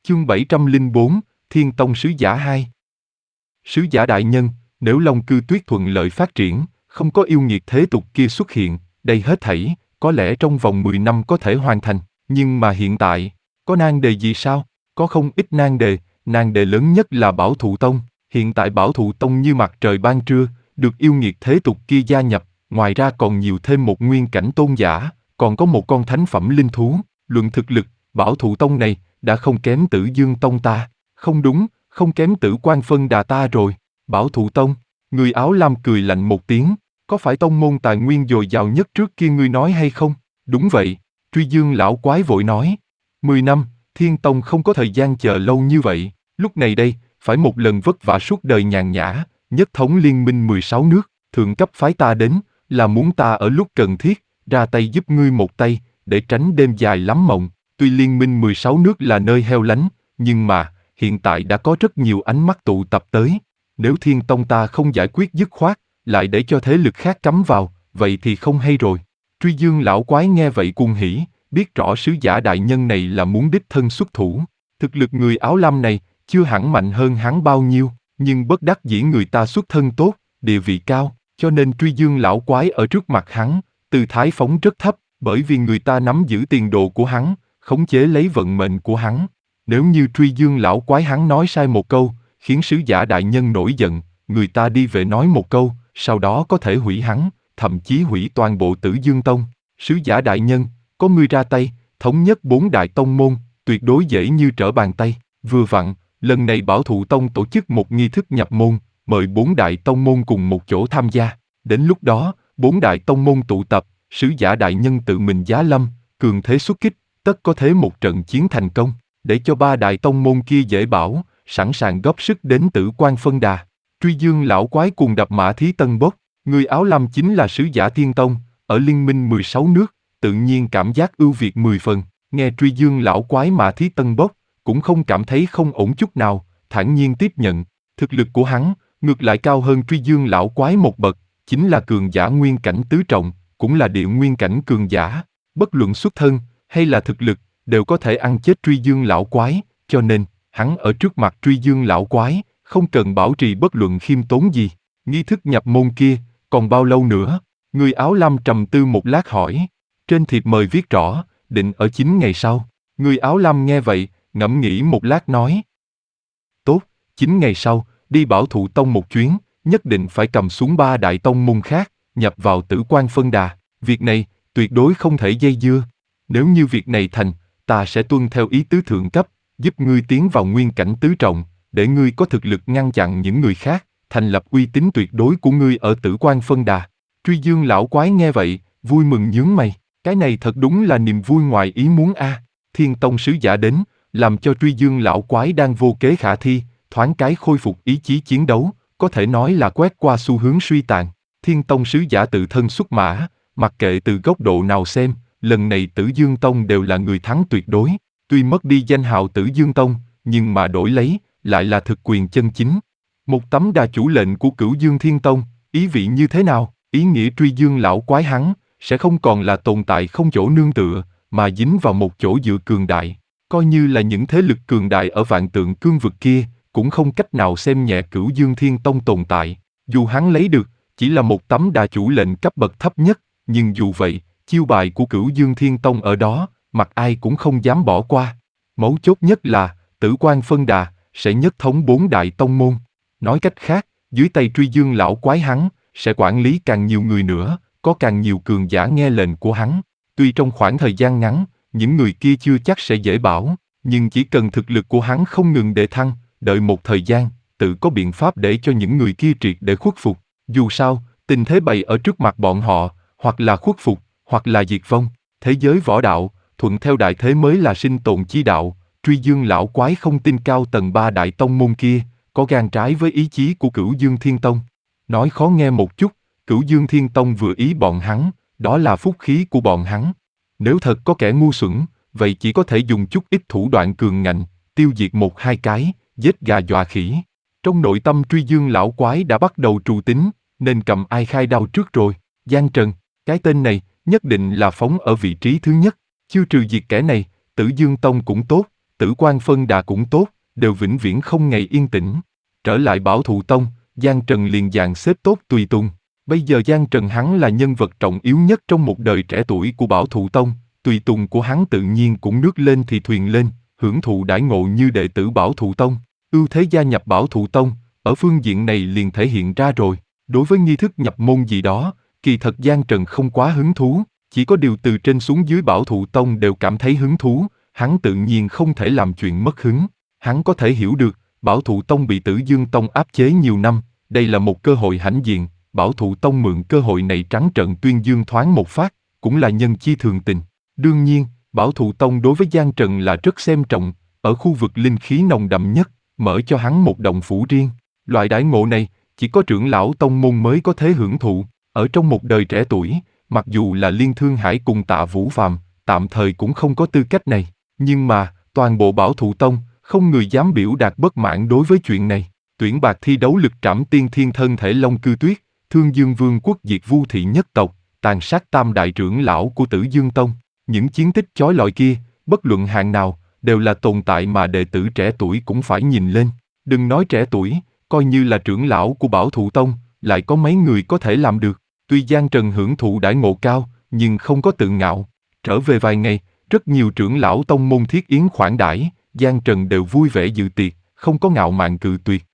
Chương 704, Thiên Tông Sứ Giả 2. Sứ giả đại nhân, nếu Long Cư Tuyết thuận lợi phát triển, không có yêu nghiệt thế tục kia xuất hiện, đây hết thảy, có lẽ trong vòng 10 năm có thể hoàn thành, nhưng mà hiện tại, có nan đề gì sao? Có không ít nan đề lớn nhất là Bảo Thụ Tông. Hiện tại Bảo Thụ Tông như mặt trời ban trưa, được yêu nghiệt thế tục kia gia nhập, ngoài ra còn nhiều thêm một nguyên cảnh tôn giả, còn có một con thánh phẩm linh thú. Luận thực lực, Bảo Thụ Tông này đã không kém Tử Dương Tông ta. Không đúng, không kém Tử Quan Phân Đà ta rồi. Bảo Thụ Tông, người áo lam cười lạnh một tiếng, có phải tông môn tài nguyên dồi dào nhất trước kia ngươi nói hay không? Đúng vậy, Truy Dương lão quái vội nói. 10 năm, Thiên Tông không có thời gian chờ lâu như vậy, lúc này đây, phải một lần vất vả suốt đời nhàn nhã, nhất thống liên minh 16 nước, thượng cấp phái ta đến, là muốn ta ở lúc cần thiết, ra tay giúp ngươi một tay, để tránh đêm dài lắm mộng. Tuy liên minh 16 nước là nơi heo lánh, nhưng mà, hiện tại đã có rất nhiều ánh mắt tụ tập tới. Nếu Thiên Tông ta không giải quyết dứt khoát, lại để cho thế lực khác cắm vào, vậy thì không hay rồi. Truy Dương lão quái nghe vậy cuồng hỉ, biết rõ sứ giả đại nhân này là muốn đích thân xuất thủ. Thực lực người áo lam này, chưa hẳn mạnh hơn hắn bao nhiêu, nhưng bất đắc dĩ người ta xuất thân tốt, địa vị cao, cho nên Truy Dương lão quái ở trước mặt hắn, tư thái phóng rất thấp, bởi vì người ta nắm giữ tiền đồ của hắn, khống chế lấy vận mệnh của hắn. Nếu như Truy Dương lão quái hắn nói sai một câu, khiến sứ giả đại nhân nổi giận, người ta đi về nói một câu, sau đó có thể hủy hắn, thậm chí hủy toàn bộ Tử Dương Tông. Sứ giả đại nhân, có ngươi ra tay, thống nhất 4 đại tông môn, tuyệt đối dễ như trở bàn tay. Vừa vặn, lần này Bảo Thụ Tông tổ chức một nghi thức nhập môn, mời 4 đại tông môn cùng một chỗ tham gia. Đến lúc đó, 4 đại tông môn tụ tập, sứ giả đại nhân tự mình giá lâm, cường thế xuất kích, tất có thế một trận chiến thành công, để cho 3 đại tông môn kia dễ bảo, sẵn sàng góp sức đến Tử Quan Phân Đà. Truy Dương lão quái cùng đập mã thí tân bốc, người áo lam chính là sứ giả Thiên Tông, ở liên minh 16 nước, tự nhiên cảm giác ưu việt 10 phần. Nghe Truy Dương lão quái mã thí tân bốc, cũng không cảm thấy không ổn chút nào, thản nhiên tiếp nhận. Thực lực của hắn, ngược lại cao hơn Truy Dương lão quái một bậc, chính là cường giả nguyên cảnh tứ trọng, cũng là địa nguyên cảnh cường giả. Bất luận xuất thân, hay là thực lực, đều có thể ăn chết Truy Dương lão quái, cho nên, hắn ở trước mặt Truy Dương lão quái, không cần bảo trì bất luận khiêm tốn gì. Nghi thức nhập môn kia, còn bao lâu nữa? Người áo lam trầm tư một lát hỏi. Trên thiệp mời viết rõ, định ở 9 ngày sau. Người áo lam nghe vậy, ngẫm nghĩ một lát nói. Tốt, 9 ngày sau, đi Bảo Thụ Tông một chuyến, nhất định phải cầm xuống 3 đại tông môn khác, nhập vào Tử Quan Phân Đà. Việc này, tuyệt đối không thể dây dưa. Nếu như việc này thành, ta sẽ tuân theo ý tứ thượng cấp, giúp ngươi tiến vào nguyên cảnh tứ trọng, để ngươi có thực lực ngăn chặn những người khác, thành lập uy tín tuyệt đối của ngươi ở Tử Quan Phân Đà. Truy Dương lão quái nghe vậy, vui mừng nhướng mày, cái này thật đúng là niềm vui ngoài ý muốn a. Thiên Tông sứ giả đến, làm cho Truy Dương lão quái đang vô kế khả thi, thoáng cái khôi phục ý chí chiến đấu, có thể nói là quét qua xu hướng suy tàn. Thiên Tông sứ giả tự thân xuất mã, mặc kệ từ góc độ nào xem, lần này Tử Dương Tông đều là người thắng tuyệt đối. Tuy mất đi danh hào Tử Dương Tông, nhưng mà đổi lấy, lại là thực quyền chân chính. Một tấm đà chủ lệnh của Cửu Dương Thiên Tông, ý vị như thế nào? Ý nghĩa Truy Dương lão quái hắn, sẽ không còn là tồn tại không chỗ nương tựa, mà dính vào một chỗ dựa cường đại. Coi như là những thế lực cường đại ở Vạn Tượng Cương vực kia, cũng không cách nào xem nhẹ Cửu Dương Thiên Tông tồn tại. Dù hắn lấy được, chỉ là một tấm đà chủ lệnh cấp bậc thấp nhất, nhưng dù vậy, chiêu bài của Cửu Dương Thiên Tông ở đó, mặt ai cũng không dám bỏ qua. Mấu chốt nhất là, Tử Quan Phân Đà, sẽ nhất thống 4 đại tông môn. Nói cách khác, dưới tay Truy Dương lão quái hắn, sẽ quản lý càng nhiều người nữa, có càng nhiều cường giả nghe lệnh của hắn. Tuy trong khoảng thời gian ngắn, những người kia chưa chắc sẽ dễ bảo, nhưng chỉ cần thực lực của hắn không ngừng để thăng, đợi một thời gian, tự có biện pháp để cho những người kia triệt để khuất phục. Dù sao, tình thế bày ở trước mặt bọn họ, hoặc là khuất phục, hoặc là diệt vong. Thế giới võ đạo, thuận theo đại thế mới là sinh tồn chi đạo. Truy Dương lão quái không tin cao tầng 3 đại tông môn kia, có gan trái với ý chí của Cửu Dương Thiên Tông. Nói khó nghe một chút, Cửu Dương Thiên Tông vừa ý bọn hắn, đó là phúc khí của bọn hắn. Nếu thật có kẻ ngu xuẩn, vậy chỉ có thể dùng chút ít thủ đoạn cường ngạnh, tiêu diệt 1-2 cái, giết gà dọa khỉ. Trong nội tâm Truy Dương lão quái đã bắt đầu trù tính, nên cầm ai khai đao trước rồi. Giang Trần, cái tên này, nhất định là phóng ở vị trí thứ nhất. Chưa trừ diệt kẻ này, Tử Dương Tông cũng tốt, Tử Quan Phân Đà cũng tốt, đều vĩnh viễn không ngày yên tĩnh. Trở lại Bảo Thụ Tông, Giang Trần liền dàn xếp tốt tùy tùng. Bây giờ Giang Trần hắn là nhân vật trọng yếu nhất trong một đời trẻ tuổi của Bảo Thụ Tông, tùy tùng của hắn tự nhiên cũng nước lên thì thuyền lên, hưởng thụ đãi ngộ như đệ tử Bảo Thụ Tông. Ưu thế gia nhập Bảo Thụ Tông, ở phương diện này liền thể hiện ra rồi. Đối với nghi thức nhập môn gì đó, kỳ thật Giang Trần không quá hứng thú, chỉ có điều từ trên xuống dưới Bảo Thụ Tông đều cảm thấy hứng thú, hắn tự nhiên không thể làm chuyện mất hứng. Hắn có thể hiểu được, Bảo Thụ Tông bị Tử Dương Tông áp chế nhiều năm, đây là một cơ hội hãnh diện, Bảo Thụ Tông mượn cơ hội này trắng trợn tuyên dương thoáng một phát, cũng là nhân chi thường tình. Đương nhiên, Bảo Thụ Tông đối với Giang Trần là rất xem trọng, ở khu vực linh khí nồng đậm nhất, mở cho hắn một động phủ riêng. Loại đãi ngộ này, chỉ có trưởng lão tông môn mới có thể hưởng thụ. Ở trong một đời trẻ tuổi, mặc dù là Liên Thương Hải cùng Tạ Vũ Phàm, tạm thời cũng không có tư cách này. Nhưng mà, toàn bộ Bảo Thụ Tông, không người dám biểu đạt bất mãn đối với chuyện này. Tuyển bạc thi đấu lực trảm tiên thiên thân thể Long Cư Tuyết, Thương Dương Vương quốc diệt Vu thị nhất tộc, tàn sát tam đại trưởng lão của Tử Dương Tông. Những chiến tích chói lọi kia, bất luận hạng nào, đều là tồn tại mà đệ tử trẻ tuổi cũng phải nhìn lên. Đừng nói trẻ tuổi, coi như là trưởng lão của Bảo Thụ Tông, lại có mấy người có thể làm được. Tuy Giang Trần hưởng thụ đãi ngộ cao, nhưng không có tự ngạo. Trở về vài ngày, rất nhiều trưởng lão tông môn thiết yến khoản đãi, Giang Trần đều vui vẻ dự tiệc, không có ngạo mạn cự tuyệt.